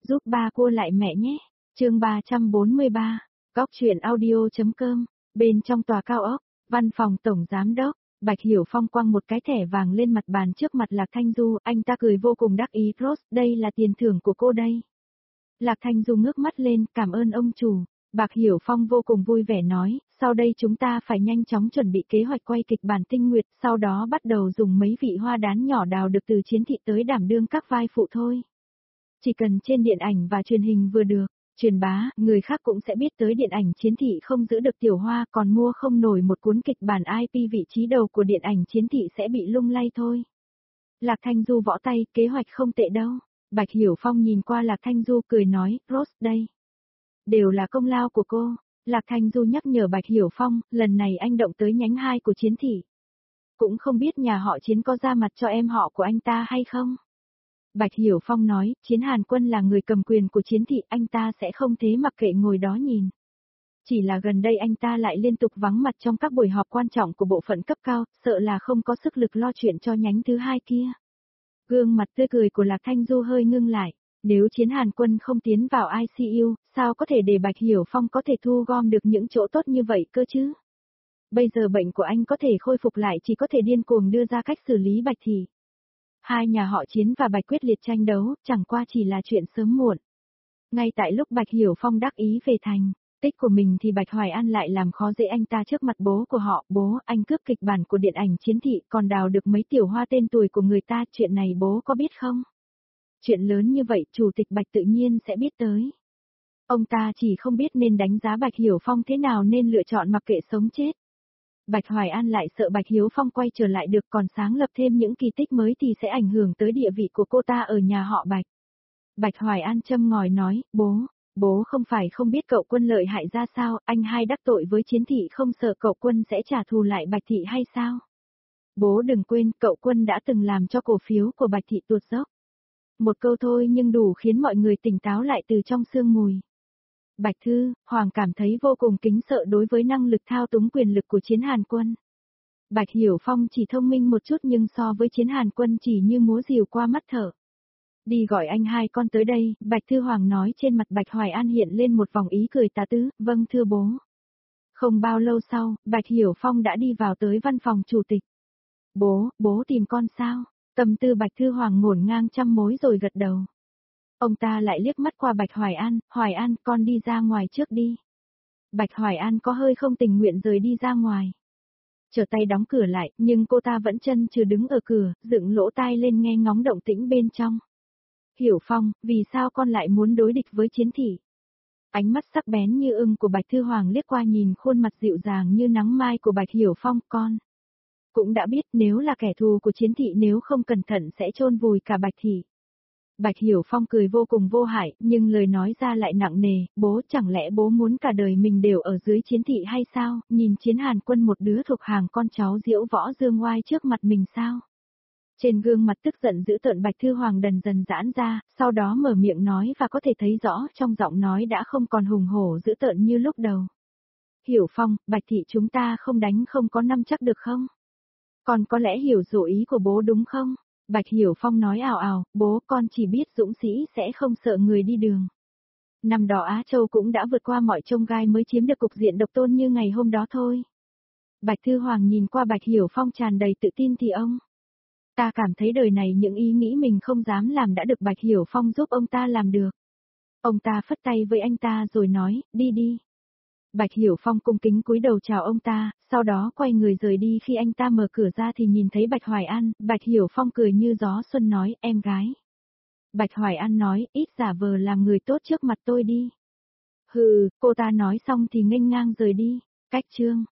Giúp ba cua lại mẹ nhé. Chương 343. Góc truyện audio.com. Bên trong tòa cao ốc, văn phòng tổng giám đốc, Bạch Hiểu Phong quăng một cái thẻ vàng lên mặt bàn trước mặt Lạc Thanh Du, anh ta cười vô cùng đắc ý, Rose, đây là tiền thưởng của cô đây. Lạc Thanh Du ngước mắt lên, cảm ơn ông chủ. Bạch Hiểu Phong vô cùng vui vẻ nói, sau đây chúng ta phải nhanh chóng chuẩn bị kế hoạch quay kịch bản Tinh Nguyệt, sau đó bắt đầu dùng mấy vị hoa đán nhỏ đào được từ Chiến Thị tới đảm đương các vai phụ thôi. Chỉ cần trên điện ảnh và truyền hình vừa được, truyền bá, người khác cũng sẽ biết tới điện ảnh Chiến Thị không giữ được Tiểu Hoa, còn mua không nổi một cuốn kịch bản IP vị trí đầu của điện ảnh Chiến Thị sẽ bị lung lay thôi. Lạc Thanh Du võ tay, kế hoạch không tệ đâu. Bạch Hiểu Phong nhìn qua Lạc Thanh Du cười nói, Rose đây. Đều là công lao của cô. Lạc Thanh Du nhắc nhở Bạch Hiểu Phong, lần này anh động tới nhánh 2 của Chiến Thị. Cũng không biết nhà họ Chiến có ra mặt cho em họ của anh ta hay không? Bạch Hiểu Phong nói, Chiến Hàn Quân là người cầm quyền của Chiến Thị, anh ta sẽ không thế mặc kệ ngồi đó nhìn. Chỉ là gần đây anh ta lại liên tục vắng mặt trong các buổi họp quan trọng của bộ phận cấp cao, sợ là không có sức lực lo chuyện cho nhánh thứ 2 kia. Gương mặt tươi cười của Lạc Thanh Du hơi ngưng lại, nếu Chiến Hàn Quân không tiến vào ICU, sao có thể để Bạch Hiểu Phong có thể thu gom được những chỗ tốt như vậy cơ chứ? Bây giờ bệnh của anh có thể khôi phục lại, chỉ có thể điên cuồng đưa ra cách xử lý Bạch Thị. Hai nhà họ Chiến và Bạch quyết liệt tranh đấu, chẳng qua chỉ là chuyện sớm muộn. Ngay tại lúc Bạch Hiểu Phong đắc ý về thành tích của mình thì Bạch Hoài An lại làm khó dễ anh ta trước mặt bố của họ. Bố, anh cướp kịch bản của điện ảnh Chiến Thị, còn đào được mấy tiểu hoa tên tuổi của người ta, chuyện này bố có biết không? Chuyện lớn như vậy, chủ tịch Bạch tự nhiên sẽ biết tới. Ông ta chỉ không biết nên đánh giá Bạch Hiểu Phong thế nào nên lựa chọn mặc kệ sống chết. Bạch Hoài An lại sợ Bạch Hiểu Phong quay trở lại được, còn sáng lập thêm những kỳ tích mới thì sẽ ảnh hưởng tới địa vị của cô ta ở nhà họ Bạch. Bạch Hoài An châm ngòi nói, bố không phải không biết cậu Quân lợi hại ra sao, anh hai đắc tội với Chiến Thị không sợ cậu Quân sẽ trả thù lại Bạch Thị hay sao? Bố đừng quên, cậu Quân đã từng làm cho cổ phiếu của Bạch Thị tuột dốc. Một câu thôi nhưng đủ khiến mọi người tỉnh táo lại từ trong sương mù. Bạch Thư, Hoàng cảm thấy vô cùng kính sợ đối với năng lực thao túng quyền lực của Chiến Hàn Quân. Bạch Hiểu Phong chỉ thông minh một chút nhưng so với Chiến Hàn Quân chỉ như múa rìu qua mắt thở. Đi gọi anh hai con tới đây, Bạch Thư Hoàng nói, trên mặt Bạch Hoài An hiện lên một vòng ý cười tà tứ, vâng thưa bố. Không bao lâu sau, Bạch Hiểu Phong đã đi vào tới văn phòng chủ tịch. Bố tìm con sao? Tâm tư Bạch Thư Hoàng ngổn ngang trăm mối rồi gật đầu. Ông ta lại liếc mắt qua Bạch Hoài An, con đi ra ngoài trước đi. Bạch Hoài An có hơi không tình nguyện rời đi ra ngoài. Trở tay đóng cửa lại, nhưng cô ta vẫn chân chừ đứng ở cửa, dựng lỗ tai lên nghe ngóng động tĩnh bên trong. Hiểu Phong, vì sao con lại muốn đối địch với Chiến Thị? Ánh mắt sắc bén như ưng của Bạch Thư Hoàng liếc qua nhìn khuôn mặt dịu dàng như nắng mai của Bạch Hiểu Phong, con cũng đã biết nếu là kẻ thù của Chiến Thị nếu không cẩn thận sẽ chôn vùi cả Bạch Thị. Bạch Hiểu Phong cười vô cùng vô hại, nhưng lời nói ra lại nặng nề, bố chẳng lẽ bố muốn cả đời mình đều ở dưới Chiến Thị hay sao, nhìn Chiến Hàn Quân một đứa thuộc hàng con cháu diễu võ dương oai trước mặt mình sao? Trên gương mặt tức giận dữ tợn Bạch Thư Hoàng dần dần giãn ra, sau đó mở miệng nói và có thể thấy rõ trong giọng nói đã không còn hùng hổ dữ tợn như lúc đầu. Hiểu Phong, Bạch Thị chúng ta không đánh không có năm chắc được không? Con có lẽ hiểu dụ ý của bố đúng không? Bạch Hiểu Phong nói ào ào, bố con chỉ biết dũng sĩ sẽ không sợ người đi đường. Năm đó Á Châu cũng đã vượt qua mọi chông gai mới chiếm được cục diện độc tôn như ngày hôm đó thôi. Bạch Thư Hoàng nhìn qua Bạch Hiểu Phong tràn đầy tự tin thì ông ta cảm thấy đời này những ý nghĩ mình không dám làm đã được Bạch Hiểu Phong giúp ông ta làm được. Ông ta phất tay với anh ta rồi nói, đi đi. Bạch Hiểu Phong cung kính cúi đầu chào ông ta, sau đó quay người rời đi. Khi anh ta mở cửa ra thì nhìn thấy Bạch Hoài An, Bạch Hiểu Phong cười như gió xuân nói, em gái. Bạch Hoài An nói, ít giả vờ làm người tốt trước mặt tôi đi. Hừ, cô ta nói xong thì nghênh ngang rời đi. Cách chương